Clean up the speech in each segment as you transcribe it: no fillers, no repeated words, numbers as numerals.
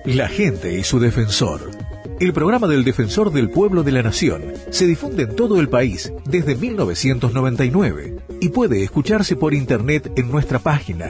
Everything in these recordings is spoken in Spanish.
La gente y su defensor. El programa del Defensor del Pueblo de la Nación se difunde en todo el país desde 1999 y puede escucharse por internet en nuestra página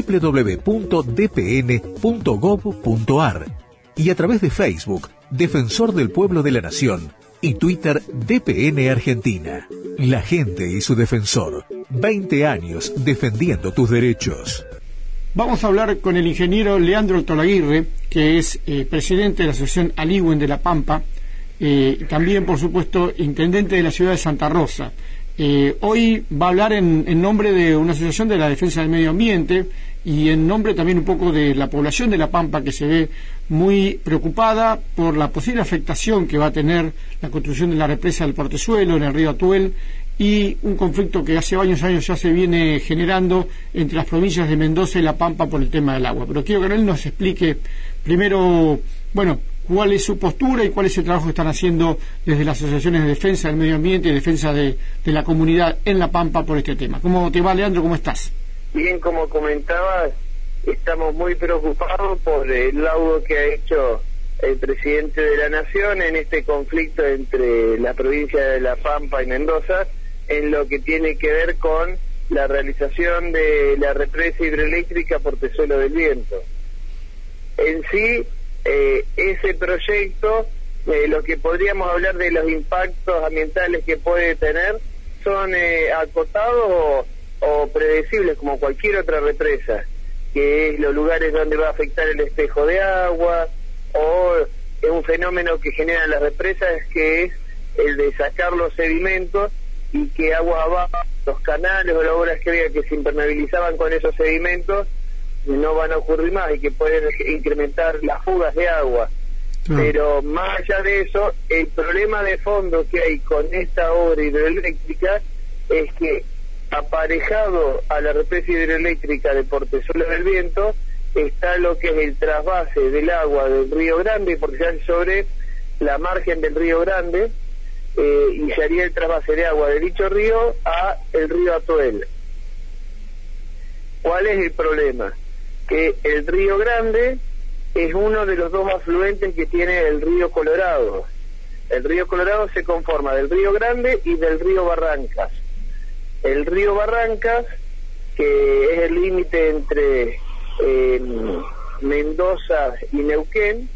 www.dpn.gov.ar y a través de Facebook, Defensor del Pueblo de la Nación, y Twitter, DPN Argentina. La gente y su defensor. 20 años defendiendo tus derechos. Vamos a hablar con el ingeniero Leandro Tolaguirre, que es presidente de la Asociación Aligüen de La Pampa, también, por supuesto, intendente de la ciudad de Santa Rosa. Hoy va a hablar en nombre de una asociación de la defensa del medio ambiente y en nombre también un poco de la población de La Pampa, que se ve muy preocupada por la posible afectación que va a tener la construcción de la represa del Portezuelo en el río Atuel y un conflicto que hace varios años ya se viene generando entre las provincias de Mendoza y La Pampa por el tema del agua. Pero quiero que él nos explique primero, cuál es su postura y cuál es el trabajo que están haciendo desde las asociaciones de defensa del medio ambiente y defensa de la comunidad en La Pampa por este tema. ¿Cómo te va, Leandro? ¿Cómo estás? Bien, como comentabas, estamos muy preocupados por el laudo que ha hecho el presidente de la Nación en este conflicto entre la provincia de La Pampa y Mendoza, en lo que tiene que ver con la realización de la represa hidroeléctrica Portezuelo del Viento. En sí, ese proyecto, lo que podríamos hablar de los impactos ambientales que puede tener, son acotados o predecibles como cualquier otra represa, que es los lugares donde va a afectar el espejo de agua, o es un fenómeno que generan las represas, que es el de sacar los sedimentos y que aguas abajo, los canales o las obras que había que se impermeabilizaban con esos sedimentos no van a ocurrir más y que pueden incrementar las fugas de agua. Pero más allá de eso, el problema de fondo que hay con esta obra hidroeléctrica es que, aparejado a la represa hidroeléctrica de Portezuelo del Viento, está lo que es el trasvase del agua del Río Grande, porque se hace sobre la margen del Río Grande, y se haría el trasvase de agua de dicho río a el río Atuel. ¿Cuál es el problema? Que el Río Grande es uno de los dos afluentes que tiene el río Colorado. El río Colorado se conforma del Río Grande y del río Barrancas. El río Barrancas, que es el límite entre Mendoza y Neuquén,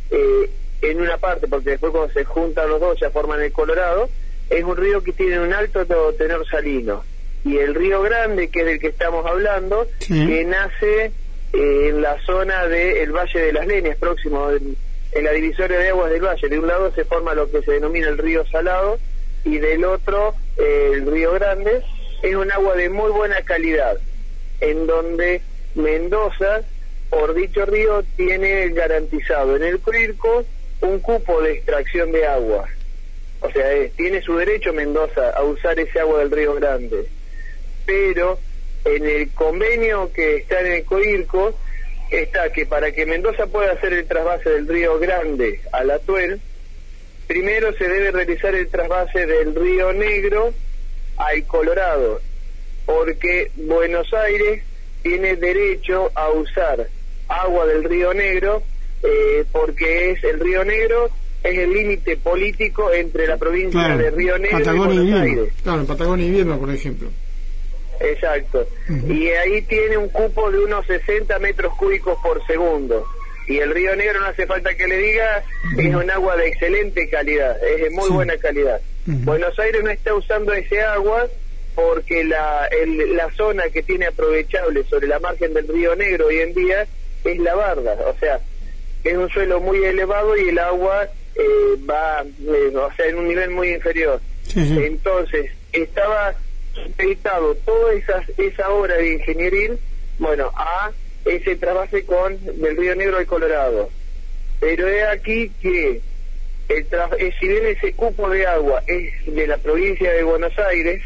en una parte, porque después cuando se juntan los dos ya forman el Colorado, es un río que tiene un alto tenor salino. Y el Río Grande, que es del que estamos hablando, que nace en la zona del Valle de las Leñas, próximo en la divisoria de aguas del valle. De un lado se forma lo que se denomina el río Salado y del otro el Río Grande. Es un agua de muy buena calidad, en donde Mendoza, por dicho río, tiene garantizado en el CRIRCO un cupo de extracción de agua. O sea, tiene su derecho Mendoza a usar ese agua del Río Grande. Pero en el convenio que está en el COIRCO está que para que Mendoza pueda hacer el trasvase del Río Grande al Atuel, primero se debe realizar el trasvase del Río Negro al Colorado, porque Buenos Aires tiene derecho a usar agua del Río Negro, porque el Río Negro es el límite político entre la provincia de Río Negro Patagonia y Buenos Aires. Claro, en Patagonia Invierno, por ejemplo. Exacto. Y ahí tiene un cupo de unos 60 metros cúbicos por segundo. Y el Río Negro, no hace falta que le diga, es un agua de excelente calidad, es de muy buena calidad. Buenos Aires no está usando ese agua porque la zona que tiene aprovechable sobre la margen del Río Negro hoy en día es la Barda, o sea, es un suelo muy elevado y el agua va, en un nivel muy inferior. Entonces, estaba supeditado toda esa obra de ingenieril, a ese trasvase del Río Negro al Colorado. Pero es aquí que si bien ese cupo de agua es de la provincia de Buenos Aires,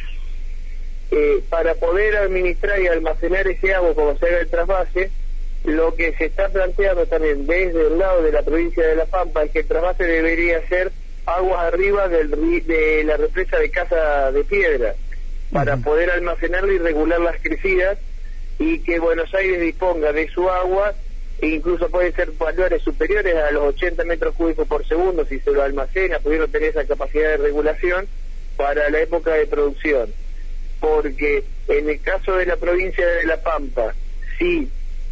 para poder administrar y almacenar ese agua como se haga el trasvase, lo que se está planteando también desde el lado de la provincia de La Pampa es que el trasvase debería ser aguas arriba de la represa de Casa de Piedra, para poder almacenarlo y regular las crecidas, y que Buenos Aires disponga de su agua e incluso pueden ser valores superiores a los 80 metros cúbicos por segundo si se lo almacena, pudiendo tener esa capacidad de regulación para la época de producción. Porque en el caso de la provincia de La Pampa, si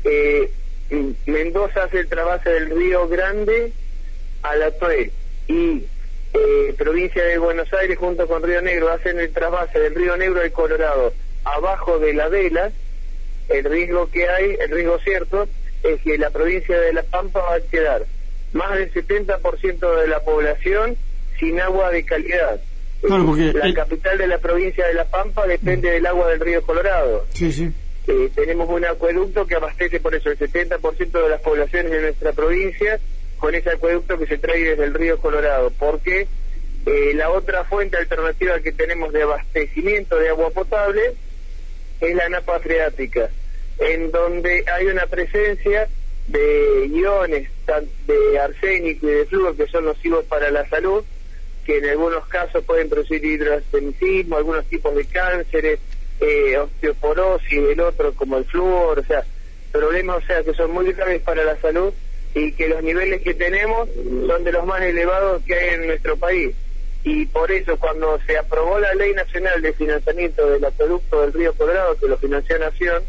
Mendoza hace el trasvase del Río Grande a la Atuel y provincia de Buenos Aires junto con Río Negro hacen el trasvase del Río Negro al Colorado abajo de la vela, el riesgo que hay, el riesgo cierto, es que la provincia de La Pampa va a quedar más del 70% de la población sin agua de calidad. Claro, porque la capital de la provincia de La Pampa depende del agua del río Colorado. Sí, sí. Tenemos un acueducto que abastece por eso el 70% de las poblaciones de nuestra provincia con ese acueducto que se trae desde el río Colorado, porque la otra fuente alternativa que tenemos de abastecimiento de agua potable es la napa freática, en donde hay una presencia de iones de arsénico y de flúor que son nocivos para la salud, que en algunos casos pueden producir hidroasenicismo, algunos tipos de cánceres, osteoporosis, el otro como el flúor, o sea, problemas, o sea, que son muy graves para la salud y que los niveles que tenemos son de los más elevados que hay en nuestro país. Y por eso cuando se aprobó la Ley Nacional de Financiamiento del Acueducto del Río Colorado, que lo financió Nación,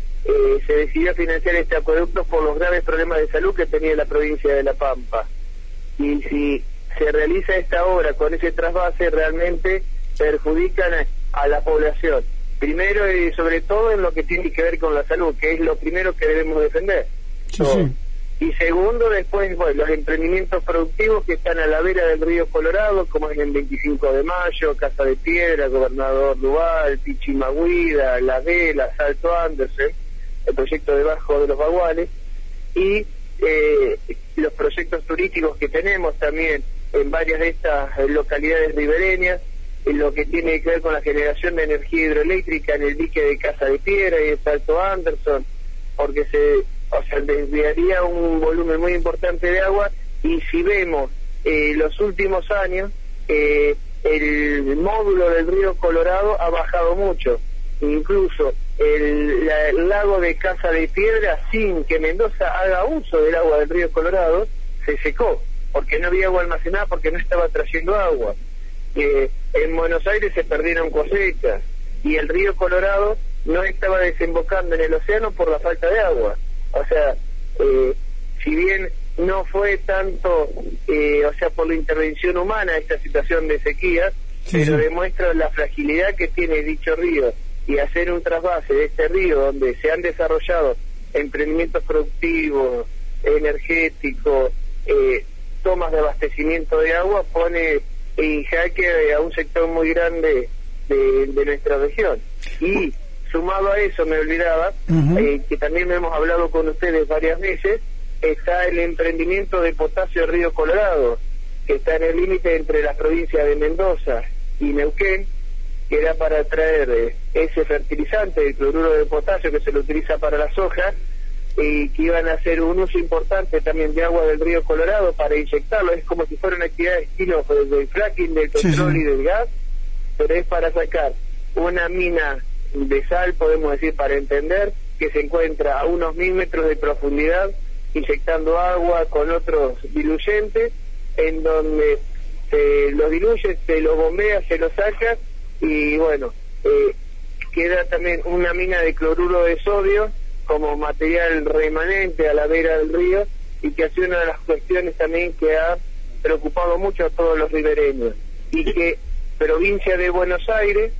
se decidió financiar este acueducto por los graves problemas de salud que tenía la provincia de La Pampa. Y si se realiza esta obra con ese trasvase, realmente perjudican a la población. Primero y sobre todo en lo que tiene que ver con la salud, que es lo primero que debemos defender. Sí, sí. Y segundo, después, bueno, los emprendimientos productivos que están a la vera del río Colorado, como es el 25 de Mayo, Casa de Piedra, Gobernador Duval, Pichimahuida, La Vela, Salto Anderson, el proyecto debajo de los Baguales, y los proyectos turísticos que tenemos también en varias de estas localidades ribereñas, en lo que tiene que ver con la generación de energía hidroeléctrica en el dique de Casa de Piedra y en Salto Anderson, porque desviaría un volumen muy importante de agua. Y si vemos los últimos años, el módulo del río Colorado ha bajado mucho, incluso el lago de Casa de Piedra, sin que Mendoza haga uso del agua del río Colorado, se secó, porque no había agua almacenada, porque no estaba trayendo agua. En Buenos Aires se perdieron cosechas y el río Colorado no estaba desembocando en el océano por la falta de agua. O sea, si bien no fue tanto, por la intervención humana esta situación de sequía, pero demuestra la fragilidad que tiene dicho río, y hacer un trasvase de este río donde se han desarrollado emprendimientos productivos, energéticos, tomas de abastecimiento de agua, pone en jaque a un sector muy grande de nuestra región. Y sumado a eso, me olvidaba, que también hemos hablado con ustedes varias veces, está el emprendimiento de potasio Río Colorado, que está en el límite entre las provincias de Mendoza y Neuquén, que era para traer ese fertilizante, el cloruro de potasio que se lo utiliza para la soja, y que iban a hacer un uso importante también de agua del río Colorado para inyectarlo. Es como si fuera una actividad de estilo del fracking, del petróleo y del gas, pero es para sacar una mina de sal, podemos decir, para entender, que se encuentra a unos 1000 metros de profundidad, inyectando agua con otros diluyentes, en donde se lo diluye, se lo bombea, se lo saca, y bueno, queda también una mina de cloruro de sodio como material remanente a la vera del río, y que ha sido una de las cuestiones también que ha preocupado mucho a todos los ribereños, y que provincia de Buenos Aires,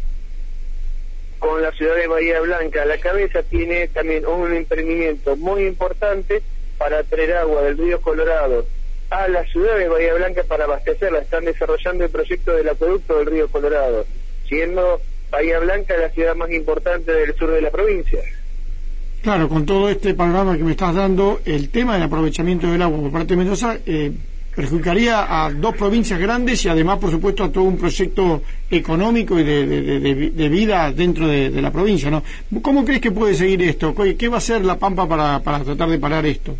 con la ciudad de Bahía Blanca a la cabeza, tiene también un emprendimiento muy importante para traer agua del río Colorado a la ciudad de Bahía Blanca para abastecerla. Están desarrollando el proyecto del acueducto del río Colorado, siendo Bahía Blanca la ciudad más importante del sur de la provincia. Claro, con todo este panorama que me estás dando, el tema del aprovechamiento del agua por parte de Mendoza perjudicaría a dos provincias grandes y además, por supuesto, a todo un proyecto económico y de vida dentro de la provincia, ¿no? ¿Cómo crees que puede seguir esto? ¿Qué va a hacer La Pampa para tratar de parar esto?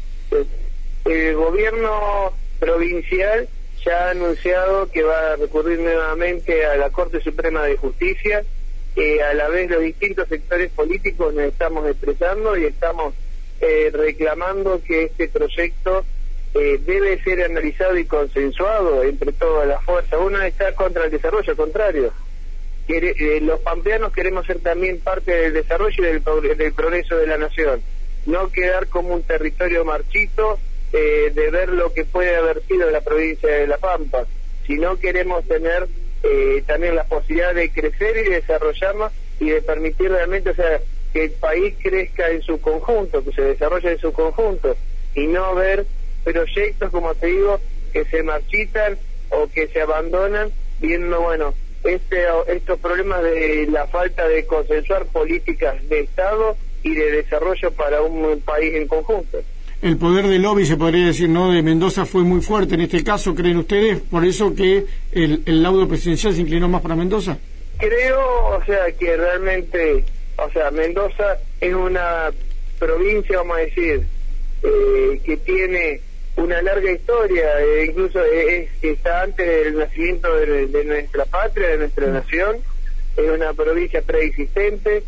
El gobierno provincial ya ha anunciado que va a recurrir nuevamente a la Corte Suprema de Justicia. A la vez los distintos sectores políticos nos estamos expresando y estamos reclamando que este proyecto debe ser analizado y consensuado entre todas las fuerzas. Uno está contra el desarrollo, al contrario. Los pampeanos queremos ser también parte del desarrollo y del progreso de la nación, no quedar como un territorio marchito de ver lo que puede haber sido la provincia de La Pampa, sino queremos tener también la posibilidad de crecer y desarrollarnos y de permitir realmente, o sea, que el país crezca en su conjunto, que se desarrolle en su conjunto, y no ver proyectos, como te digo, que se marchitan o que se abandonan, viendo, bueno, estos problemas de la falta de consensuar políticas de Estado y de desarrollo para un país en conjunto. El poder del lobby, se podría decir, ¿no?, de Mendoza fue muy fuerte en este caso, ¿creen ustedes? ¿Por eso que el laudo presidencial se inclinó más para Mendoza? Creo, o sea, que realmente, o sea, Mendoza es una provincia, vamos a decir, que tiene una larga historia, incluso está antes del nacimiento de nuestra patria, de nuestra nación. Es una provincia preexistente,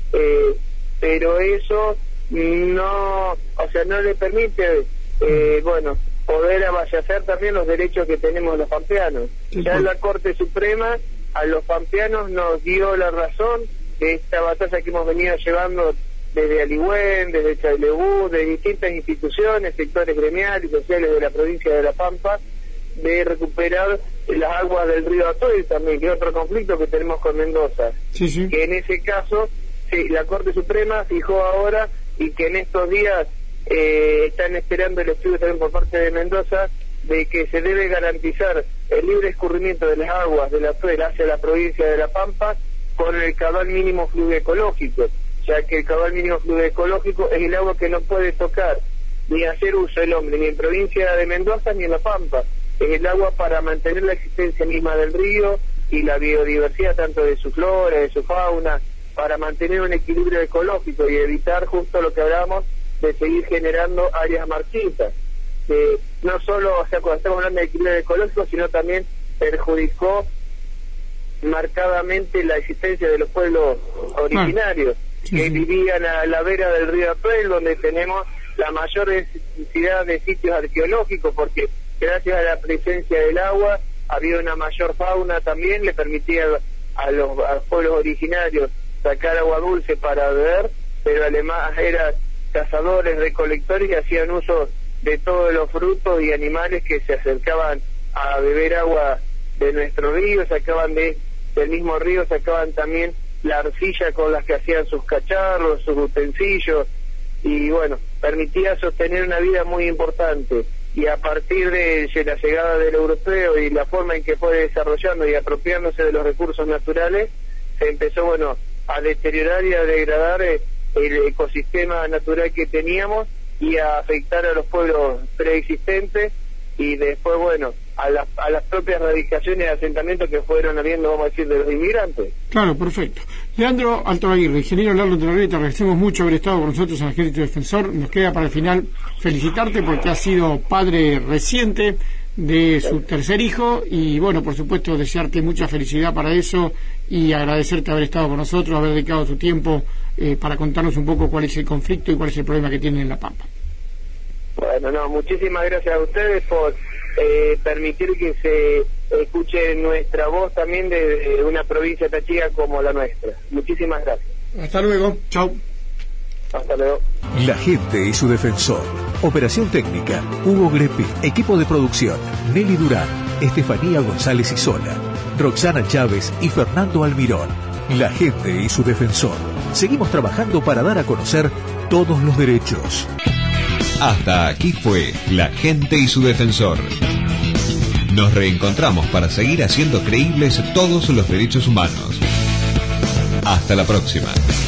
pero eso no, o sea, no le permite, bueno, poder avallacer también los derechos que tenemos los pampeanos. Ya la Corte Suprema a los pampeanos nos dio la razón de esta batalla que hemos venido llevando desde Aligüén, desde Chailebú, de distintas instituciones, sectores gremiales y sociales de la provincia de La Pampa, de recuperar las aguas del río Atoy también, que es otro conflicto que tenemos con Mendoza. Sí. Que en ese caso, sí, la Corte Suprema fijó ahora, y que en estos días están esperando el estudio también por parte de Mendoza, de que se debe garantizar el libre escurrimiento de las aguas del Atoy hacia la provincia de La Pampa con el cabal mínimo fluviológico, ya que el cabal mínimo fluviológico es el agua que no puede tocar ni hacer uso el hombre, ni en provincia de Mendoza ni en La Pampa. Es el agua para mantener la existencia misma del río y la biodiversidad tanto de su flora, de su fauna, para mantener un equilibrio ecológico y evitar justo lo que hablábamos de seguir generando áreas marchitas. No solo, o sea, cuando estamos hablando de equilibrio ecológico, sino también perjudicó marcadamente la existencia de los pueblos originarios, que vivían a la vera del río Atoy, donde tenemos la mayor densidad de sitios arqueológicos, porque gracias a la presencia del agua había una mayor fauna también, le permitía a los pueblos originarios sacar agua dulce para beber, pero además eran cazadores, recolectores, y hacían uso de todos los frutos y animales que se acercaban a beber agua de nuestro río, sacaban del mismo río, sacaban también la arcilla con las que hacían sus cacharros, sus utensilios, y bueno, permitía sostener una vida muy importante. Y a partir de la llegada del europeo y la forma en que fue desarrollando y apropiándose de los recursos naturales, se empezó, bueno, a deteriorar y a degradar el ecosistema natural que teníamos y a afectar a los pueblos preexistentes, y después, bueno, a las propias radicaciones y asentamientos que fueron habiendo, vamos a decir, de los inmigrantes. Claro, perfecto. Leandro Altolaguirre, ingeniero Leandro Altolaguirre, te agradecemos mucho haber estado con nosotros en el Ejército Defensor. Nos queda para el final felicitarte porque has sido padre reciente de su tercer hijo, y bueno, por supuesto, desearte mucha felicidad para eso y agradecerte haber estado con nosotros, haber dedicado tu tiempo para contarnos un poco cuál es el conflicto y cuál es el problema que tienen en La Pampa. Bueno, no, muchísimas gracias a ustedes por permitir que se escuche nuestra voz también de una provincia tan chica como la nuestra. Muchísimas gracias. Hasta luego. Chao. Hasta luego. La gente y su defensor. Operación técnica, Hugo Grepi. Equipo de producción, Nelly Durán, Estefanía González Isola, Roxana Chávez y Fernando Almirón. La gente y su defensor. Seguimos trabajando para dar a conocer todos los derechos. Hasta aquí fue La gente y su defensor. Nos reencontramos para seguir haciendo creíbles todos los derechos humanos. Hasta la próxima.